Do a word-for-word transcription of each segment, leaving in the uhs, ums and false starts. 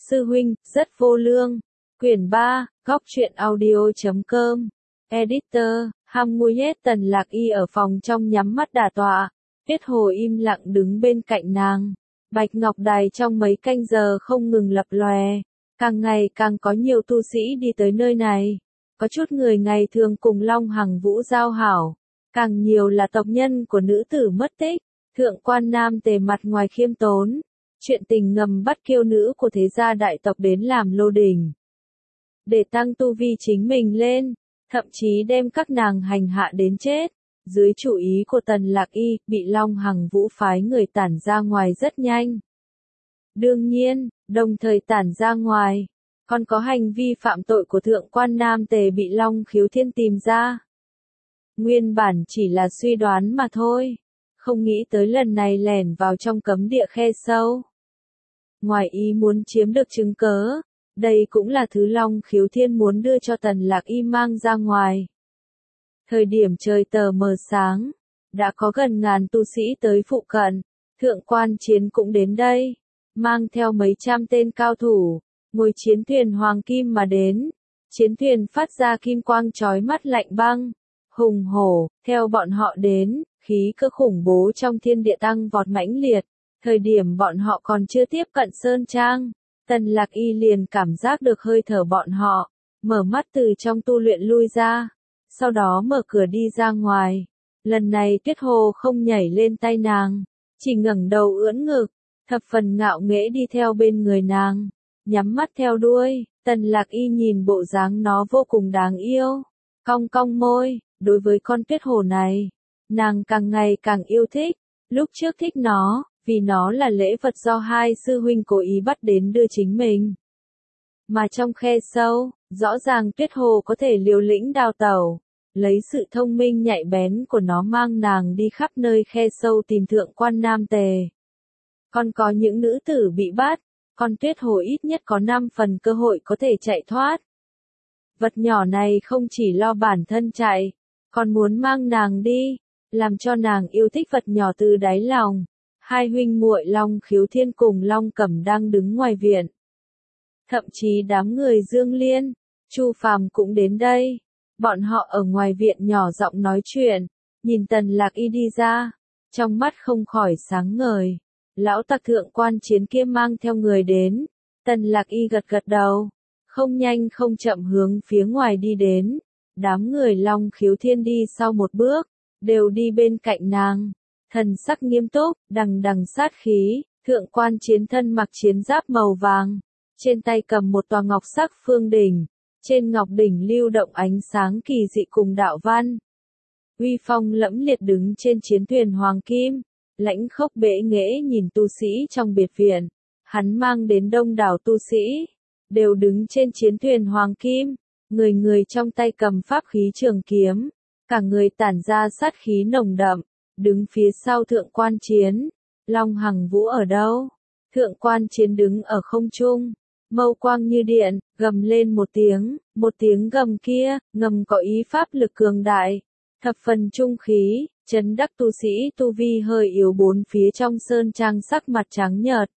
Sư huynh, rất vô lương. Quyển ba, góc truyện audio chấm com. Editor, Ham Nguyệt. Tần Lạc Y ở phòng trong nhắm mắt đả tọa. Tuyết Hồ im lặng đứng bên cạnh nàng. Bạch ngọc đài trong mấy canh giờ không ngừng lập lòe. Càng ngày càng có nhiều tu sĩ đi tới nơi này. Có chút người ngày thường cùng Long Hằng Vũ giao hảo. Càng nhiều là tộc nhân của nữ tử mất tích. Thượng quan Nam Tề mặt ngoài khiêm tốn. Chuyện tình ngầm bắt kiêu nữ của thế gia đại tộc đến làm lô đình. Để tăng tu vi chính mình lên. Thậm chí đem các nàng hành hạ đến chết. Dưới chủ ý của Tần Lạc Y, bị Long Hằng Vũ phái người tản ra ngoài rất nhanh. Đương nhiên, đồng thời tản ra ngoài, còn có hành vi phạm tội của Thượng quan Nam Tề bị Long Khiếu Thiên tìm ra. Nguyên bản chỉ là suy đoán mà thôi, không nghĩ tới lần này lẻn vào trong cấm địa khe sâu. Ngoài ý muốn chiếm được chứng cớ, đây cũng là thứ Long Khiếu Thiên muốn đưa cho Tần Lạc Y mang ra ngoài. Thời điểm trời tờ mờ sáng, đã có gần ngàn tu sĩ tới phụ cận, Thượng quan Chiến cũng đến đây, mang theo mấy trăm tên cao thủ, ngồi chiến thuyền hoàng kim mà đến. Chiến thuyền phát ra kim quang chói mắt lạnh băng, hùng hổ, theo bọn họ đến, khí cơ khủng bố trong thiên địa tăng vọt mãnh liệt. Thời điểm bọn họ còn chưa tiếp cận Sơn Trang, Tần Lạc Y liền cảm giác được hơi thở bọn họ, mở mắt từ trong tu luyện lui ra, sau đó mở cửa đi ra ngoài. Lần này Tuyết Hồ không nhảy lên tay nàng, chỉ ngẩng đầu ưỡn ngực, thập phần ngạo nghễ đi theo bên người nàng, nhắm mắt theo đuôi. Tần Lạc Y nhìn bộ dáng nó vô cùng đáng yêu, cong cong môi, đối với con Tuyết Hồ này, nàng càng ngày càng yêu thích. Lúc trước thích nó, vì nó là lễ vật do hai sư huynh cố ý bắt đến đưa chính mình. Mà trong khe sâu, rõ ràng Tuyết Hồ có thể liều lĩnh đào tẩu, lấy sự thông minh nhạy bén của nó mang nàng đi khắp nơi khe sâu tìm Thượng quan Nam Tề. Còn có những nữ tử bị bắt, con Tuyết Hồ ít nhất có năm phần cơ hội có thể chạy thoát. Vật nhỏ này không chỉ lo bản thân chạy, còn muốn mang nàng đi, làm cho nàng yêu thích vật nhỏ từ đáy lòng. Hai huynh muội Long Khiếu Thiên cùng Long Cẩm đang đứng ngoài viện. Thậm chí đám người Dương Liên, Chu Phàm cũng đến đây. Bọn họ ở ngoài viện nhỏ giọng nói chuyện, nhìn Tần Lạc Y đi ra, trong mắt không khỏi sáng ngời. Lão tặc Thượng quan Chiến kia mang theo người đến. Tần Lạc Y gật gật đầu, không nhanh không chậm hướng phía ngoài đi đến. Đám người Long Khiếu Thiên đi sau một bước, đều đi bên cạnh nàng. Thần sắc nghiêm túc, đằng đằng sát khí. Thượng quan Chiến thân mặc chiến giáp màu vàng, trên tay cầm một tòa ngọc sắc phương đỉnh, trên ngọc đỉnh lưu động ánh sáng kỳ dị cùng đạo văn. Uy phong lẫm liệt đứng trên chiến thuyền hoàng kim, lãnh khốc bệ nghễ nhìn tu sĩ trong biệt viện. Hắn mang đến đông đảo tu sĩ, đều đứng trên chiến thuyền hoàng kim, người người trong tay cầm pháp khí trường kiếm, cả người tản ra sát khí nồng đậm. Đứng phía sau Thượng quan Chiến, Long Hằng Vũ ở đâu? Thượng quan Chiến đứng ở không trung, mâu quang như điện, gầm lên một tiếng, một tiếng gầm kia, ngầm có ý pháp lực cường đại, thập phần trung khí, chấn đắc tu sĩ tu vi hơi yếu bốn phía trong sơn trang sắc mặt trắng nhợt.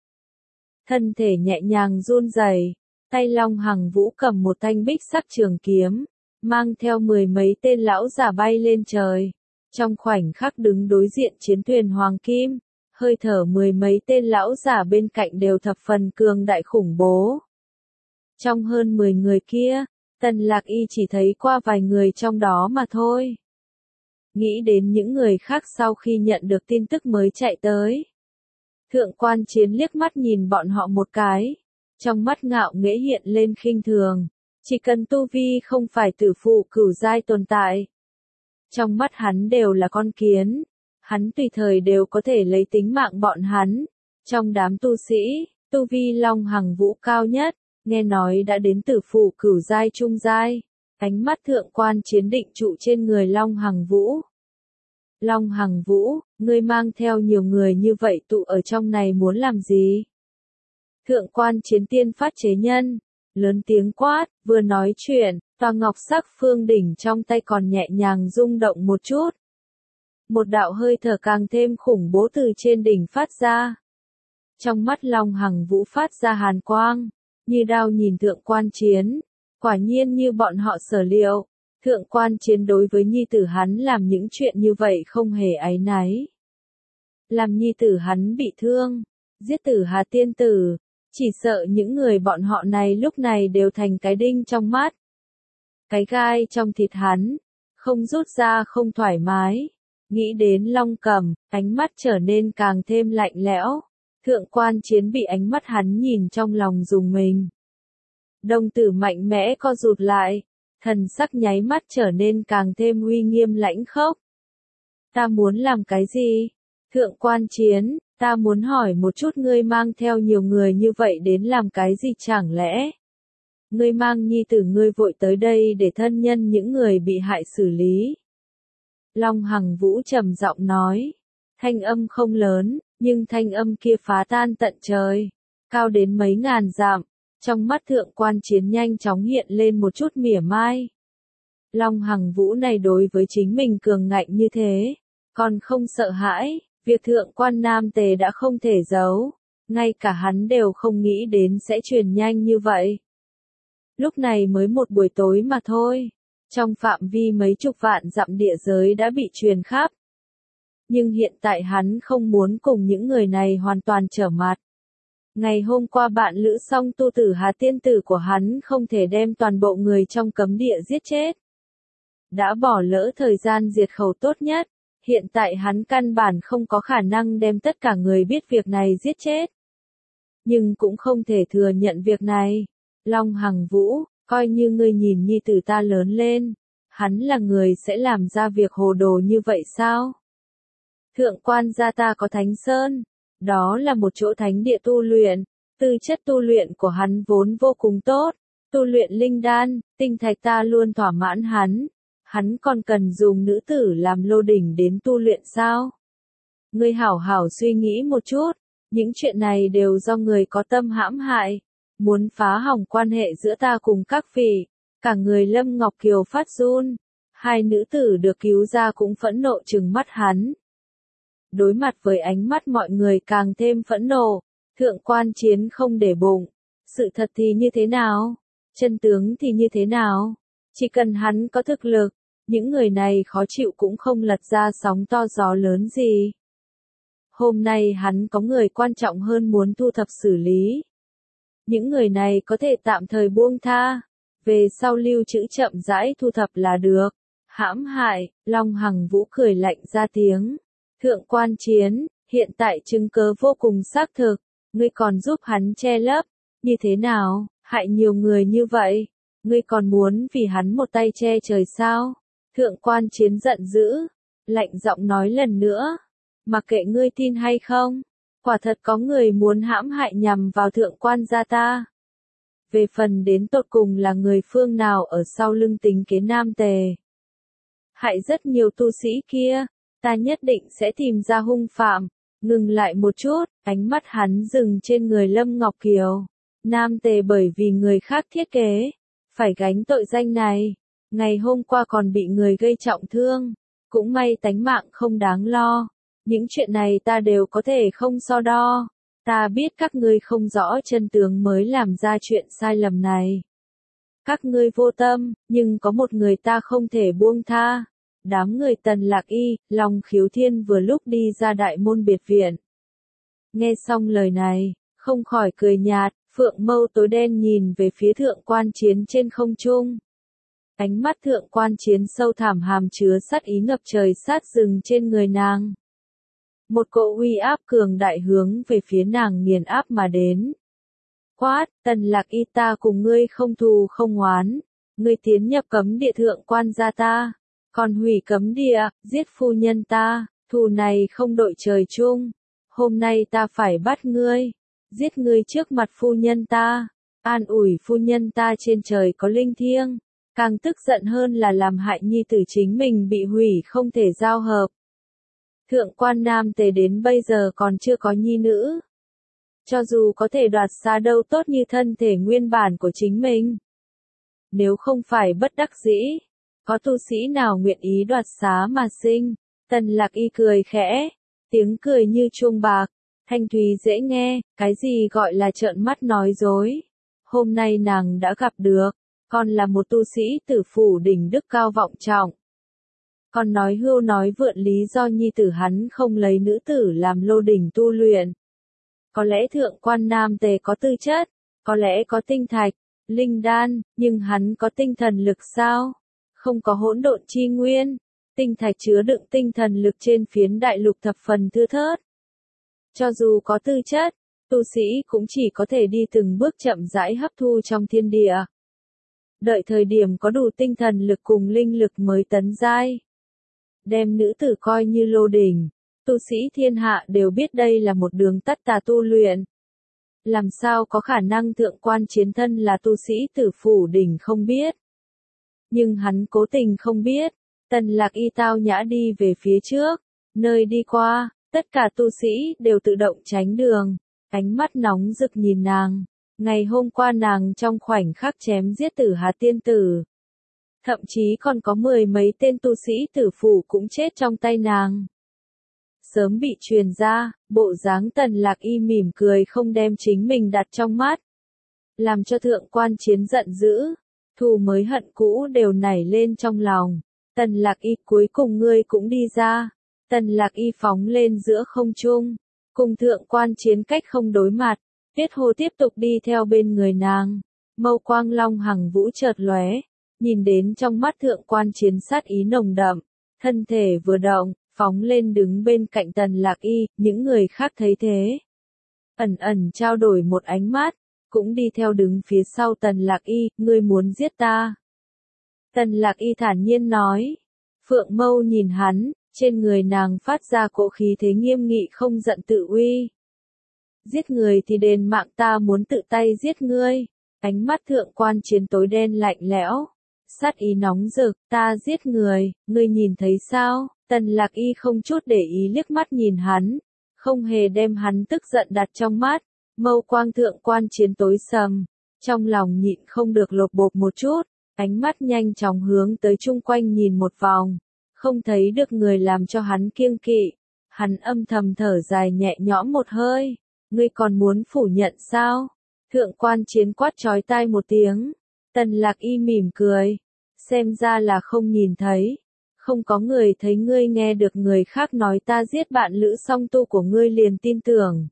Thân thể nhẹ nhàng run rẩy, tay Long Hằng Vũ cầm một thanh bích sắc trường kiếm, mang theo mười mấy tên lão giả bay lên trời. Trong khoảnh khắc đứng đối diện chiến thuyền hoàng kim, hơi thở mười mấy tên lão giả bên cạnh đều thập phần cường đại khủng bố. Trong hơn mười người kia, Tần Lạc Y chỉ thấy qua vài người trong đó mà thôi. Nghĩ đến những người khác sau khi nhận được tin tức mới chạy tới. Thượng quan Chiến liếc mắt nhìn bọn họ một cái, trong mắt ngạo nghễ hiện lên khinh thường, chỉ cần tu vi không phải tử phụ cửu giai tồn tại. Trong mắt hắn đều là con kiến, hắn tùy thời đều có thể lấy tính mạng bọn hắn. Trong đám tu sĩ, tu vi Long Hằng Vũ cao nhất, nghe nói đã đến tử phụ cửu giai trung giai. Ánh mắt Thượng quan Chiến định trụ trên người Long Hằng Vũ. Long Hằng Vũ, ngươi mang theo nhiều người như vậy tụ ở trong này muốn làm gì? Thượng quan Chiến tiên phát chế nhân, lớn tiếng quát, vừa nói chuyện, tòa ngọc sắc phương đỉnh trong tay còn nhẹ nhàng rung động một chút. Một đạo hơi thở càng thêm khủng bố từ trên đỉnh phát ra. Trong mắt Long Hằng Vũ phát ra hàn quang, Như đao nhìn thượng quan chiến, quả nhiên như bọn họ sở liệu, thượng quan chiến đối với nhi tử hắn làm những chuyện như vậy không hề áy náy. Làm nhi tử hắn bị thương, giết tử Hà tiên tử, chỉ sợ những người bọn họ này lúc này đều thành cái đinh trong mắt. Cái gai trong thịt hắn, không rút ra không thoải mái. Nghĩ đến Long Cầm, ánh mắt trở nên càng thêm lạnh lẽo. Thượng quan chiến bị ánh mắt hắn nhìn trong lòng rùng mình. Đồng tử mạnh mẽ co rụt lại, thần sắc nháy mắt trở nên càng thêm uy nghiêm lãnh khốc. Ta muốn làm cái gì? Thượng quan chiến, ta muốn hỏi một chút ngươi mang theo nhiều người như vậy đến làm cái gì chẳng lẽ? Ngươi mang nhi tử ngươi vội tới đây để thân nhân những người bị hại xử lý. Long Hằng Vũ trầm giọng nói, thanh âm không lớn, nhưng thanh âm kia phá tan tận trời, cao đến mấy ngàn dặm, trong mắt thượng quan chiến nhanh chóng hiện lên một chút mỉa mai. Long Hằng Vũ này đối với chính mình cường ngạnh như thế, còn không sợ hãi, việc thượng quan Nam Tề đã không thể giấu, ngay cả hắn đều không nghĩ đến sẽ truyền nhanh như vậy. Lúc này mới một buổi tối mà thôi, trong phạm vi mấy chục vạn dặm địa giới đã bị truyền khắp. Nhưng hiện tại hắn không muốn cùng những người này hoàn toàn trở mặt. Ngày hôm qua bạn lữ song tu tử Hà tiên tử của hắn không thể đem toàn bộ người trong cấm địa giết chết. Đã bỏ lỡ thời gian diệt khẩu tốt nhất, hiện tại hắn căn bản không có khả năng đem tất cả người biết việc này giết chết. Nhưng cũng không thể thừa nhận việc này. Long Hằng Vũ, coi như ngươi nhìn nhi tử ta lớn lên, hắn là người sẽ làm ra việc hồ đồ như vậy sao? Thượng quan gia ta có Thánh Sơn, đó là một chỗ thánh địa tu luyện, tư chất tu luyện của hắn vốn vô cùng tốt, tu luyện linh đan, tinh thạch ta luôn thỏa mãn hắn, hắn còn cần dùng nữ tử làm lô đỉnh đến tu luyện sao? Ngươi hảo hảo suy nghĩ một chút, những chuyện này đều do người có tâm hãm hại, muốn phá hỏng quan hệ giữa ta cùng các vị. Cả người Lâm Ngọc Kiều phát run, hai nữ tử được cứu ra cũng phẫn nộ trừng mắt hắn. Đối mặt với ánh mắt mọi người càng thêm phẫn nộ, thượng quan chiến không để bụng. Sự thật thì như thế nào? Chân tướng thì như thế nào? Chỉ cần hắn có thực lực, những người này khó chịu cũng không lật ra sóng to gió lớn gì. Hôm nay hắn có người quan trọng hơn muốn thu thập xử lý. Những người này có thể tạm thời buông tha, về sau lưu trữ chậm rãi thu thập là được. Hãm hại, Long Hằng Vũ cười lạnh ra tiếng. Thượng quan chiến, hiện tại chứng cớ vô cùng xác thực, ngươi còn giúp hắn che lấp, như thế nào, hại nhiều người như vậy, ngươi còn muốn vì hắn một tay che trời sao? Thượng quan chiến giận dữ, lạnh giọng nói lần nữa, mặc kệ ngươi tin hay không, quả thật có người muốn hãm hại nhằm vào thượng quan gia ta. Về phần đến tột cùng là người phương nào ở sau lưng tính kế Nam Tề, hại rất nhiều tu sĩ kia, ta nhất định sẽ tìm ra hung phạm. Ngừng lại một chút, ánh mắt hắn dừng trên người Lâm Ngọc Kiều. Nam Tề bởi vì người khác thiết kế, phải gánh tội danh này. Ngày hôm qua còn bị người gây trọng thương, cũng may tánh mạng không đáng lo. Những chuyện này ta đều có thể không so đo. Ta biết các ngươi không rõ chân tướng mới làm ra chuyện sai lầm này. Các ngươi vô tâm, nhưng có một người ta không thể buông tha. Đám người Tần Lạc Y, Long Khiếu Thiên vừa lúc đi ra đại môn biệt viện. Nghe xong lời này, không khỏi cười nhạt, phượng mâu tối đen nhìn về phía thượng quan chiến trên không trung. Ánh mắt thượng quan chiến sâu thẳm hàm chứa sát ý ngập trời sát rừng trên người nàng. Một cỗ uy áp cường đại hướng về phía nàng nghiền áp mà đến. Quát, Tần Lạc Y ta cùng ngươi không thù không oán, ngươi tiến nhập cấm địa thượng quan gia ta, còn hủy cấm địa, giết phu nhân ta, thù này không đội trời chung. Hôm nay ta phải bắt ngươi, giết ngươi trước mặt phu nhân ta, an ủi phu nhân ta trên trời có linh thiêng, càng tức giận hơn là làm hại nhi tử chính mình bị hủy không thể giao hợp. Thượng quan Nam Tề đến bây giờ còn chưa có nhi nữ. Cho dù có thể đoạt xá đâu tốt như thân thể nguyên bản của chính mình. Nếu không phải bất đắc dĩ, có tu sĩ nào nguyện ý đoạt xá mà sinh? Tần Lạc Y cười khẽ, tiếng cười như chuông bạc, thanh thúy dễ nghe, cái gì gọi là trợn mắt nói dối. Hôm nay nàng đã gặp được, còn là một tu sĩ tử phủ đỉnh đức cao vọng trọng. Còn nói hưu nói vượn lý do nhi tử hắn không lấy nữ tử làm lô đỉnh tu luyện. Có lẽ thượng quan nam tề có tư chất, có lẽ có tinh thạch, linh đan, nhưng hắn có tinh thần lực sao? Không có hỗn độn chi nguyên, tinh thạch chứa đựng tinh thần lực trên phiến đại lục thập phần thưa thớt. Cho dù có tư chất, tu sĩ cũng chỉ có thể đi từng bước chậm rãi hấp thu trong thiên địa. Đợi thời điểm có đủ tinh thần lực cùng linh lực mới tấn giai. Đem nữ tử coi như lô đỉnh, tu sĩ thiên hạ đều biết đây là một đường tắt tà tu luyện. Làm sao có khả năng thượng quan chiến thân là tu sĩ tử phủ đỉnh không biết. Nhưng hắn cố tình không biết, Tần Lạc Y tao nhã đi về phía trước, nơi đi qua, tất cả tu sĩ đều tự động tránh đường, ánh mắt nóng rực nhìn nàng. Ngày hôm qua nàng trong khoảnh khắc chém giết Tử Hà tiên tử. Thậm chí còn có mười mấy tên tu sĩ tử phủ cũng chết trong tay nàng. Sớm bị truyền ra, bộ dáng Tần Lạc Y mỉm cười không đem chính mình đặt trong mắt. Làm cho thượng quan chiến giận dữ, thù mới hận cũ đều nảy lên trong lòng. Tần Lạc Y cuối cùng ngươi cũng đi ra. Tần Lạc Y phóng lên giữa không trung, cùng thượng quan chiến cách không đối mặt. Tiết Hồ tiếp tục đi theo bên người nàng. Mâu quang long hằng vũ chợt lóe, nhìn đến trong mắt thượng quan chiến sát ý nồng đậm, thân thể vừa động, phóng lên đứng bên cạnh Tần Lạc Y, những người khác thấy thế. Ẩn ẩn trao đổi một ánh mắt, cũng đi theo đứng phía sau Tần Lạc Y, ngươi muốn giết ta. Tần Lạc Y thản nhiên nói. Phượng Mâu nhìn hắn, trên người nàng phát ra cỗ khí thế nghiêm nghị không giận tự uy. Giết người thì đền mạng, ta muốn tự tay giết ngươi. Ánh mắt thượng quan chiến tối đen lạnh lẽo, sát ý nóng rực, ta giết người, ngươi nhìn thấy sao? Tần Lạc Y không chút để ý liếc mắt nhìn hắn, không hề đem hắn tức giận đặt trong mắt. Mâu quang thượng quan chiến tối sầm, trong lòng nhịn không được lột bột một chút, ánh mắt nhanh chóng hướng tới chung quanh nhìn một vòng, không thấy được người làm cho hắn kiêng kỵ. Hắn âm thầm thở dài nhẹ nhõm một hơi, ngươi còn muốn phủ nhận sao? Thượng quan chiến quát chói tai một tiếng. Tần Lạc Y mỉm cười, xem ra là không nhìn thấy. Không có người thấy ngươi nghe được người khác nói ta giết bạn lữ song tu của ngươi liền tin tưởng.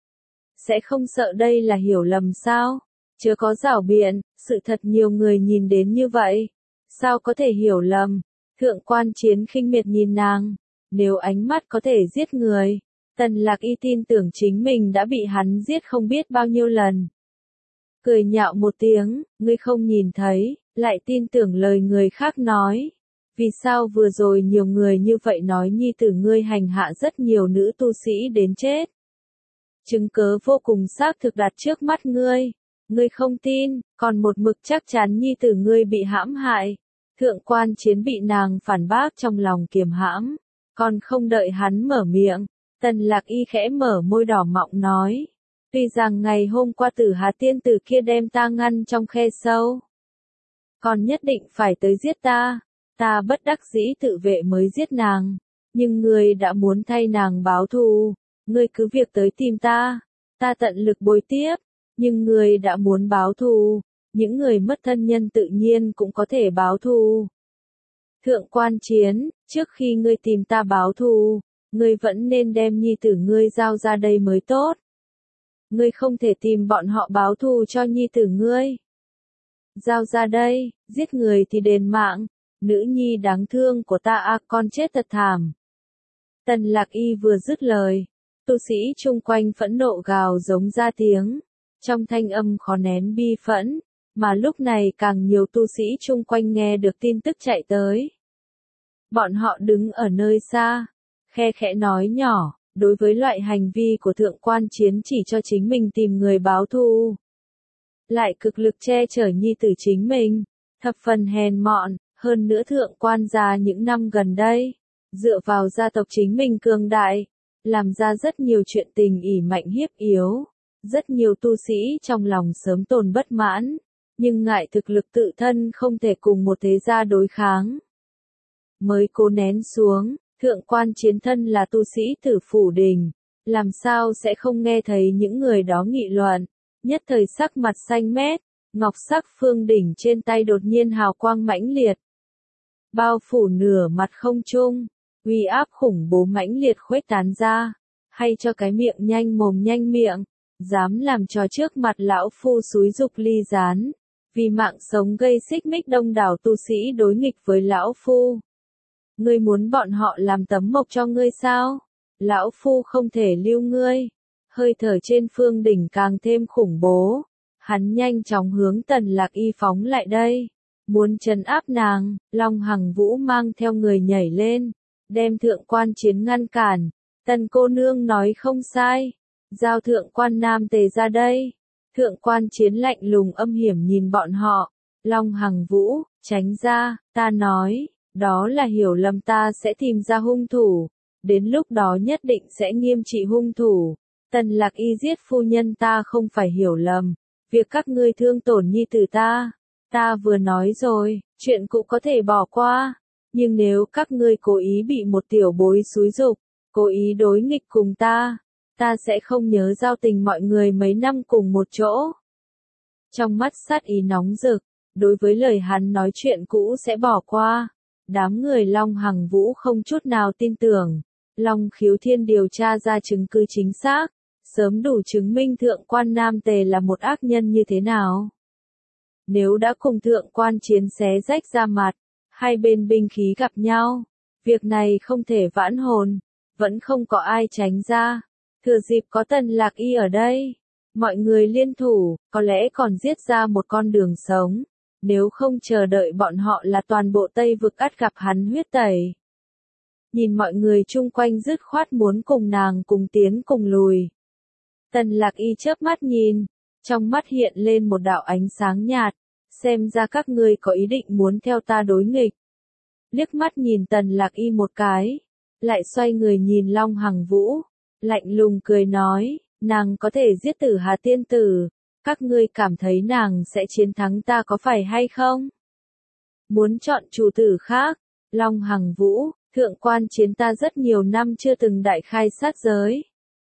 Sẽ không sợ đây là hiểu lầm sao? Chớ có giảo biện, sự thật nhiều người nhìn đến như vậy. Sao có thể hiểu lầm? Thượng quan chiến khinh miệt nhìn nàng. Nếu ánh mắt có thể giết người, Tần Lạc Y tin tưởng chính mình đã bị hắn giết không biết bao nhiêu lần. Cười nhạo một tiếng, ngươi không nhìn thấy, lại tin tưởng lời người khác nói. Vì sao vừa rồi nhiều người như vậy nói nhi tử ngươi hành hạ rất nhiều nữ tu sĩ đến chết? Chứng cớ vô cùng xác thực đặt trước mắt ngươi. Ngươi không tin, còn một mực chắc chắn nhi tử ngươi bị hãm hại. Thượng quan chiến bị nàng phản bác trong lòng kiềm hãm, còn không đợi hắn mở miệng, Tần Lạc Y khẽ mở môi đỏ mọng nói. Tuy rằng ngày hôm qua Tử Hà tiên tử kia đem ta ngăn trong khe sâu, còn nhất định phải tới giết ta. Ta bất đắc dĩ tự vệ mới giết nàng, nhưng ngươi đã muốn thay nàng báo thù, ngươi cứ việc tới tìm ta, ta tận lực bồi tiếp, nhưng ngươi đã muốn báo thù, những người mất thân nhân tự nhiên cũng có thể báo thù. Thượng quan chiến, trước khi ngươi tìm ta báo thù, ngươi vẫn nên đem nhi tử ngươi giao ra đây mới tốt. Ngươi không thể tìm bọn họ báo thù cho nhi tử ngươi. Giao ra đây, giết người thì đền mạng. Nữ nhi đáng thương của ta a, à, con chết thật thảm. Tần Lạc Y vừa dứt lời, tu sĩ chung quanh phẫn nộ gào giống ra tiếng, trong thanh âm khó nén bi phẫn, mà lúc này càng nhiều tu sĩ chung quanh nghe được tin tức chạy tới. Bọn họ đứng ở nơi xa, khe khẽ nói nhỏ, đối với loại hành vi của thượng quan chiến chỉ cho chính mình tìm người báo thù, lại cực lực che chở nhi tử chính mình, thập phần hèn mọn. Hơn nữa thượng quan gia những năm gần đây, dựa vào gia tộc chính mình cường đại, làm ra rất nhiều chuyện tình ỷ mạnh hiếp yếu. Rất nhiều tu sĩ trong lòng sớm tồn bất mãn, nhưng ngại thực lực tự thân không thể cùng một thế gia đối kháng. Mới cố nén xuống, thượng quan chiến thân là tu sĩ tử phủ đình, làm sao sẽ không nghe thấy những người đó nghị luận, nhất thời sắc mặt xanh mét, ngọc sắc phương đỉnh trên tay đột nhiên hào quang mãnh liệt, bao phủ nửa mặt không trung, uy áp khủng bố mãnh liệt khuếch tán ra, hay cho cái miệng nhanh mồm nhanh miệng, dám làm trò trước mặt lão phu xúi dục ly gián, vì mạng sống gây xích mích đông đảo tu sĩ đối nghịch với lão phu. Ngươi muốn bọn họ làm tấm mộc cho ngươi sao? Lão phu không thể lưu ngươi. Hơi thở trên phương đỉnh càng thêm khủng bố. Hắn nhanh chóng hướng Tần Lạc Y phóng lại đây. Muốn trấn áp nàng, Long Hằng Vũ mang theo người nhảy lên, đem thượng quan chiến ngăn cản. Tần cô nương nói không sai. Giao thượng quan nam tề ra đây. Thượng quan chiến lạnh lùng âm hiểm nhìn bọn họ. Long Hằng Vũ, tránh ra, ta nói, đó là hiểu lầm, ta sẽ tìm ra hung thủ. Đến lúc đó nhất định sẽ nghiêm trị hung thủ. Tần Lạc Y giết phu nhân ta không phải hiểu lầm. Việc các ngươi thương tổn nhi tử ta, ta vừa nói rồi, chuyện cũ có thể bỏ qua. Nhưng nếu các ngươi cố ý bị một tiểu bối xúi dục, cố ý đối nghịch cùng ta, ta sẽ không nhớ giao tình mọi người mấy năm cùng một chỗ. Trong mắt sát ý nóng rực, đối với lời hắn nói chuyện cũ sẽ bỏ qua. Đám người Long Hằng Vũ không chút nào tin tưởng. Long Khiếu Thiên điều tra ra chứng cứ chính xác, sớm đủ chứng minh thượng quan nam tề là một ác nhân như thế nào. Nếu đã cùng thượng quan chiến xé rách ra mặt, hai bên binh khí gặp nhau, việc này không thể vãn hồn, vẫn không có ai tránh ra. Thừa dịp có Tần Lạc Y ở đây, mọi người liên thủ, có lẽ còn giết ra một con đường sống. Nếu không chờ đợi bọn họ là toàn bộ Tây Vực ắt gặp hắn huyết tẩy. Nhìn mọi người chung quanh dứt khoát muốn cùng nàng cùng tiến cùng lùi. Tần Lạc Y chớp mắt nhìn, trong mắt hiện lên một đạo ánh sáng nhạt, xem ra các ngươi có ý định muốn theo ta đối nghịch. Liếc mắt nhìn Tần Lạc Y một cái, lại xoay người nhìn Long Hằng Vũ, lạnh lùng cười nói, nàng có thể giết tử Hà tiên tử, các ngươi cảm thấy nàng sẽ chiến thắng ta có phải hay không? Muốn chọn chủ tử khác, Long Hằng Vũ, thượng quan chiến ta rất nhiều năm chưa từng đại khai sát giới.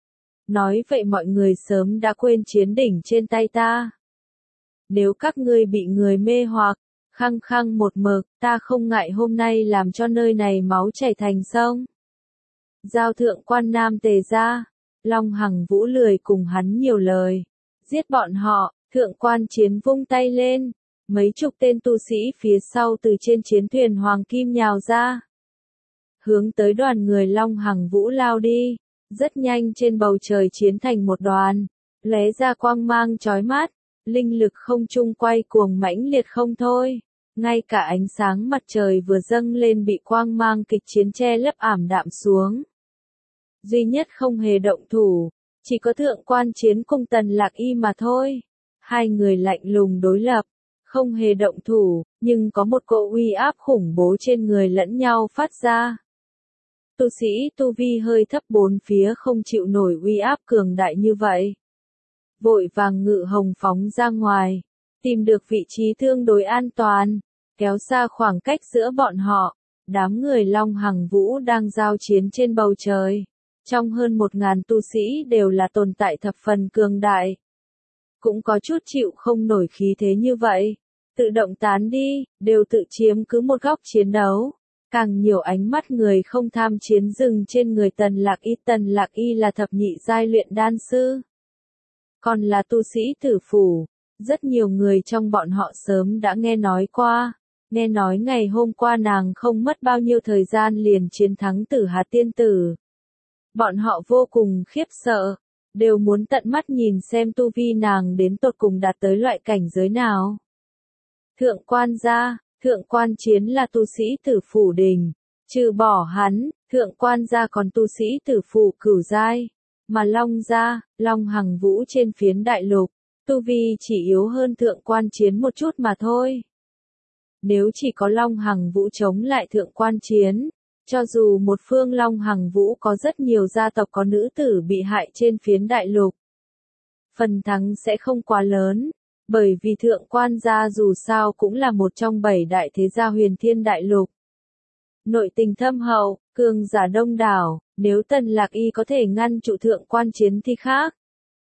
Nói vậy mọi người sớm đã quên chiến đỉnh trên tay ta. Nếu các ngươi bị người mê hoặc, khăng khăng một mực, ta không ngại hôm nay làm cho nơi này máu chảy thành sông. Giao thượng quan nam tề ra, Long Hằng Vũ lười cùng hắn nhiều lời. Giết bọn họ, thượng quan chiến vung tay lên, mấy chục tên tu sĩ phía sau từ trên chiến thuyền hoàng kim nhào ra. Hướng tới đoàn người Long Hằng Vũ lao đi, rất nhanh trên bầu trời chiến thành một đoàn, lóe ra quang mang chói mắt, linh lực không trung quay cuồng mãnh liệt không thôi. Ngay cả ánh sáng mặt trời vừa dâng lên bị quang mang kịch chiến che lấp ảm đạm xuống. Duy nhất không hề động thủ, chỉ có thượng quan chiến cùng Tần Lạc Y mà thôi. Hai người lạnh lùng đối lập, không hề động thủ, nhưng có một cỗ uy áp khủng bố trên người lẫn nhau phát ra. Tu sĩ tu vi hơi thấp bốn phía không chịu nổi uy áp cường đại như vậy. Vội vàng ngự hồng phóng ra ngoài, tìm được vị trí tương đối an toàn, kéo xa khoảng cách giữa bọn họ. Đám người Long Hằng Vũ đang giao chiến trên bầu trời. Trong hơn một ngàn tu sĩ đều là tồn tại thập phần cường đại. Cũng có chút chịu không nổi khí thế như vậy. Tự động tán đi, đều tự chiếm cứ một góc chiến đấu. Càng nhiều ánh mắt người không tham chiến dừng trên người Tần Lạc Y. Tần Lạc Y là thập nhị giai luyện đan sư. Còn là tu sĩ tử phủ. Rất nhiều người trong bọn họ sớm đã nghe nói qua. Nghe nói ngày hôm qua nàng không mất bao nhiêu thời gian liền chiến thắng tử Hà tiên tử. Bọn họ vô cùng khiếp sợ, đều muốn tận mắt nhìn xem tu vi nàng đến tột cùng đạt tới loại cảnh giới nào. Thượng quan gia, thượng quan chiến là tu sĩ tử phủ đình, trừ bỏ hắn, thượng quan gia còn tu sĩ tử phủ cửu giai, mà Long gia, Long Hằng Vũ trên phiến đại lục, tu vi chỉ yếu hơn thượng quan chiến một chút mà thôi. Nếu chỉ có Long Hằng Vũ chống lại thượng quan chiến, cho dù một phương Long Hằng Vũ có rất nhiều gia tộc có nữ tử bị hại trên phiến đại lục, phần thắng sẽ không quá lớn, bởi vì thượng quan gia dù sao cũng là một trong bảy đại thế gia huyền thiên đại lục. Nội tình thâm hậu, cường giả đông đảo, nếu Tần Lạc Y có thể ngăn trụ thượng quan chiến thì khác.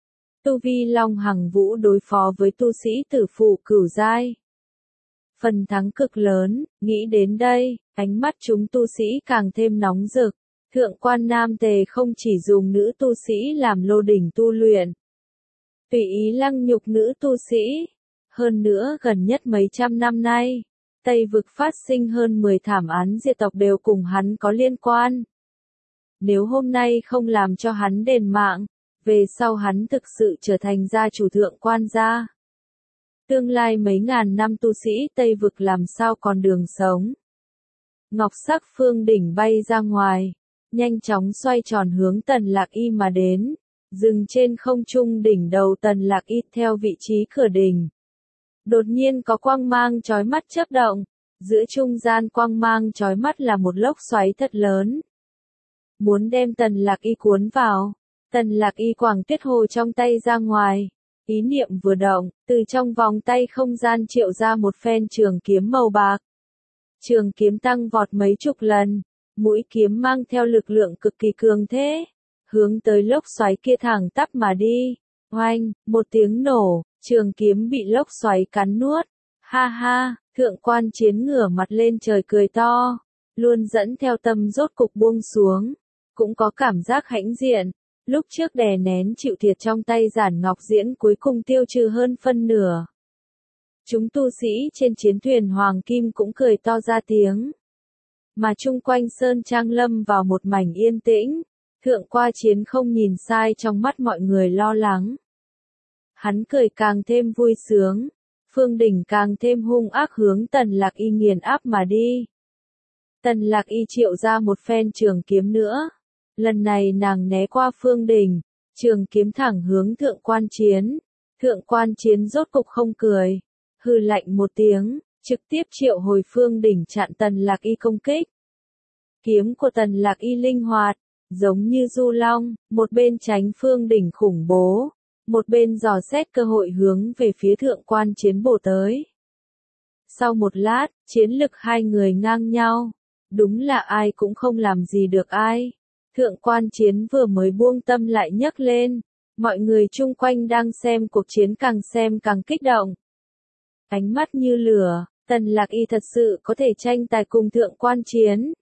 Tu vi Long Hằng Vũ đối phó với tu sĩ tử phụ cửu giai. Phần thắng cực lớn, nghĩ đến đây, ánh mắt chúng tu sĩ càng thêm nóng rực. Thượng quan Nam Tề không chỉ dùng nữ tu sĩ làm lô đỉnh tu luyện, tùy ý lăng nhục nữ tu sĩ. Hơn nữa gần nhất mấy trăm năm nay, Tây vực phát sinh hơn mười thảm án diệt tộc đều cùng hắn có liên quan. Nếu hôm nay không làm cho hắn đền mạng, về sau hắn thực sự trở thành gia chủ thượng quan gia. Tương lai mấy ngàn năm tu sĩ Tây vực làm sao còn đường sống. Ngọc sắc phương đỉnh bay ra ngoài, nhanh chóng xoay tròn hướng Tần Lạc Y mà đến, dừng trên không trung đỉnh đầu Tần Lạc Y theo vị trí cửa đỉnh. Đột nhiên có quang mang chói mắt chớp động, giữa trung gian quang mang chói mắt là một lốc xoáy thật lớn. Muốn đem Tần Lạc Y cuốn vào, Tần Lạc Y quảng tuyết hồ trong tay ra ngoài. Ý niệm vừa động, từ trong vòng tay không gian triệu ra một phen trường kiếm màu bạc. Trường kiếm tăng vọt mấy chục lần, mũi kiếm mang theo lực lượng cực kỳ cường thế, hướng tới lốc xoáy kia thẳng tắp mà đi. Oanh, một tiếng nổ, trường kiếm bị lốc xoáy cắn nuốt. Ha ha, thượng quan chiến ngửa mặt lên trời cười to, luôn dẫn theo tâm rốt cục buông xuống, cũng có cảm giác hãnh diện. Lúc trước đè nén chịu thiệt trong tay giản ngọc diễn cuối cùng tiêu trừ hơn phân nửa. Chúng tu sĩ trên chiến thuyền Hoàng Kim cũng cười to ra tiếng. Mà chung quanh Sơn Trang lâm vào một mảnh yên tĩnh, thượng qua chiến không nhìn sai trong mắt mọi người lo lắng. Hắn cười càng thêm vui sướng, phương đỉnh càng thêm hung ác hướng Tần Lạc Y nghiền áp mà đi. Tần Lạc Y triệu ra một phen trường kiếm nữa. Lần này nàng né qua phương đỉnh, trường kiếm thẳng hướng thượng quan chiến. Thượng quan chiến rốt cục không cười, hừ lạnh một tiếng, trực tiếp triệu hồi phương đỉnh chặn Tần Lạc Y công kích. Kiếm của Tần Lạc Y linh hoạt, giống như du long, một bên tránh phương đỉnh khủng bố, một bên dò xét cơ hội hướng về phía thượng quan chiến bổ tới. Sau một lát, chiến lực hai người ngang nhau, đúng là ai cũng không làm gì được ai. Thượng quan chiến vừa mới buông tâm lại nhấc lên, mọi người chung quanh đang xem cuộc chiến càng xem càng kích động. Ánh mắt như lửa, Tần Lạc Y thật sự có thể tranh tài cùng thượng quan chiến.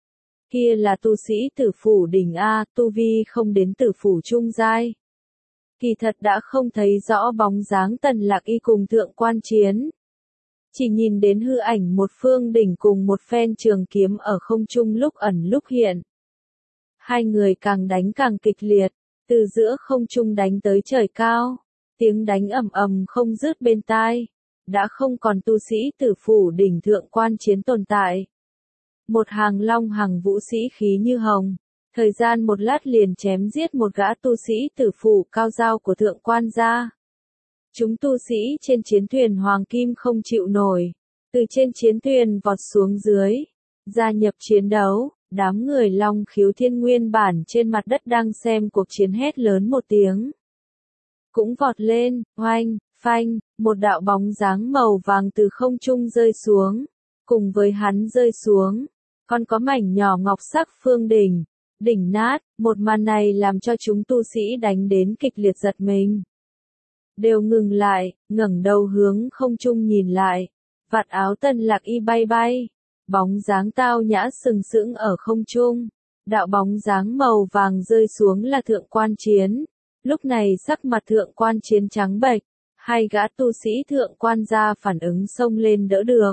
Kia là tu sĩ tử phủ đỉnh A, tu vi không đến tử phủ trung giai. Kỳ thật đã không thấy rõ bóng dáng Tần Lạc Y cùng thượng quan chiến. Chỉ nhìn đến hư ảnh một phương đỉnh cùng một phen trường kiếm ở không trung lúc ẩn lúc hiện. Hai người càng đánh càng kịch liệt, từ giữa không trung đánh tới trời cao, tiếng đánh ầm ầm không dứt bên tai, đã không còn tu sĩ tử phủ đỉnh thượng quan chiến tồn tại. Một hàng long hàng vũ sĩ khí như hồng, thời gian một lát liền chém giết một gã tu sĩ tử phủ cao dao của thượng quan gia. Chúng tu sĩ trên chiến thuyền Hoàng Kim không chịu nổi, từ trên chiến thuyền vọt xuống dưới, gia nhập chiến đấu. Đám người Long Khiếu Thiên nguyên bản trên mặt đất đang xem cuộc chiến hét lớn một tiếng. Cũng vọt lên, oanh, phanh, một đạo bóng dáng màu vàng từ không trung rơi xuống. Cùng với hắn rơi xuống, còn có mảnh nhỏ ngọc sắc phương đỉnh, đỉnh nát, một màn này làm cho chúng tu sĩ đánh đến kịch liệt giật mình. Đều ngừng lại, ngẩng đầu hướng không trung nhìn lại, vạt áo Tần Lạc Y bay bay. Bóng dáng tao nhã sừng sững ở không trung, đạo bóng dáng màu vàng rơi xuống là thượng quan chiến. Lúc này sắc mặt thượng quan chiến trắng bệch, hai gã tu sĩ thượng quan gia phản ứng xông lên đỡ được.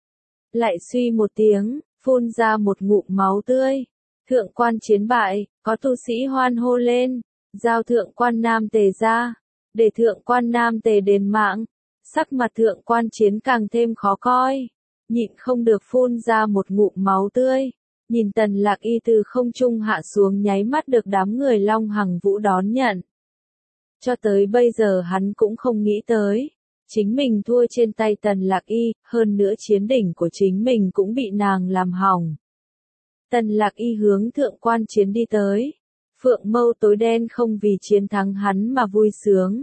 Lại suy một tiếng, phun ra một ngụm máu tươi. Thượng quan chiến bại, có tu sĩ hoan hô lên, giao thượng quan Nam Tề ra, để thượng quan Nam Tề đền mạng. Sắc mặt thượng quan chiến càng thêm khó coi. Nhịn không được phun ra một ngụm máu tươi, nhìn Tần Lạc Y từ không trung hạ xuống nháy mắt được đám người Long Hằng Vũ đón nhận. Cho tới bây giờ hắn cũng không nghĩ tới, chính mình thua trên tay Tần Lạc Y, hơn nữa chiến đỉnh của chính mình cũng bị nàng làm hỏng. Tần Lạc Y hướng thượng quan chiến đi tới, phượng mâu tối đen không vì chiến thắng hắn mà vui sướng.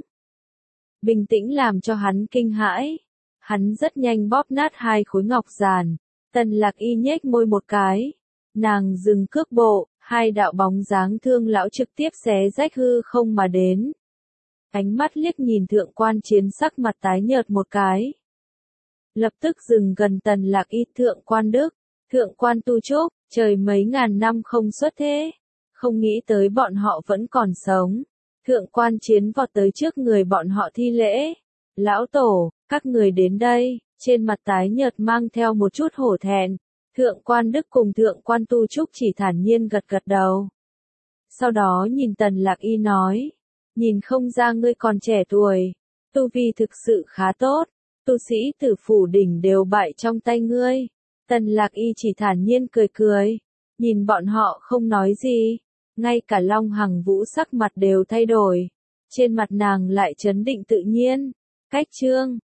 Bình tĩnh làm cho hắn kinh hãi. Hắn rất nhanh bóp nát hai khối ngọc giản, Tần Lạc Y nhếch môi một cái, nàng dừng cước bộ, hai đạo bóng dáng thương lão trực tiếp xé rách hư không mà đến. ánh mắt liếc nhìn thượng quan chiến sắc mặt tái nhợt một cái. Lập tức dừng gần Tần Lạc Y. Thượng quan Đức, thượng quan Tu Trúc, trời mấy ngàn năm không xuất thế, không nghĩ tới bọn họ vẫn còn sống. Thượng quan chiến vọt tới trước người bọn họ thi lễ. Lão tổ, các người đến đây, trên mặt tái nhợt mang theo một chút hổ thẹn. Thượng quan Đức cùng thượng quan Tu Trúc chỉ thản nhiên gật gật đầu. Sau đó nhìn Tần Lạc Y nói, nhìn không ra ngươi còn trẻ tuổi, tu vi thực sự khá tốt, tu sĩ Tử Phủ đỉnh đều bại trong tay ngươi. Tần Lạc Y chỉ thản nhiên cười cười, nhìn bọn họ không nói gì, ngay cả Long Hằng Vũ sắc mặt đều thay đổi, trên mặt nàng lại trấn định tự nhiên. Cách chương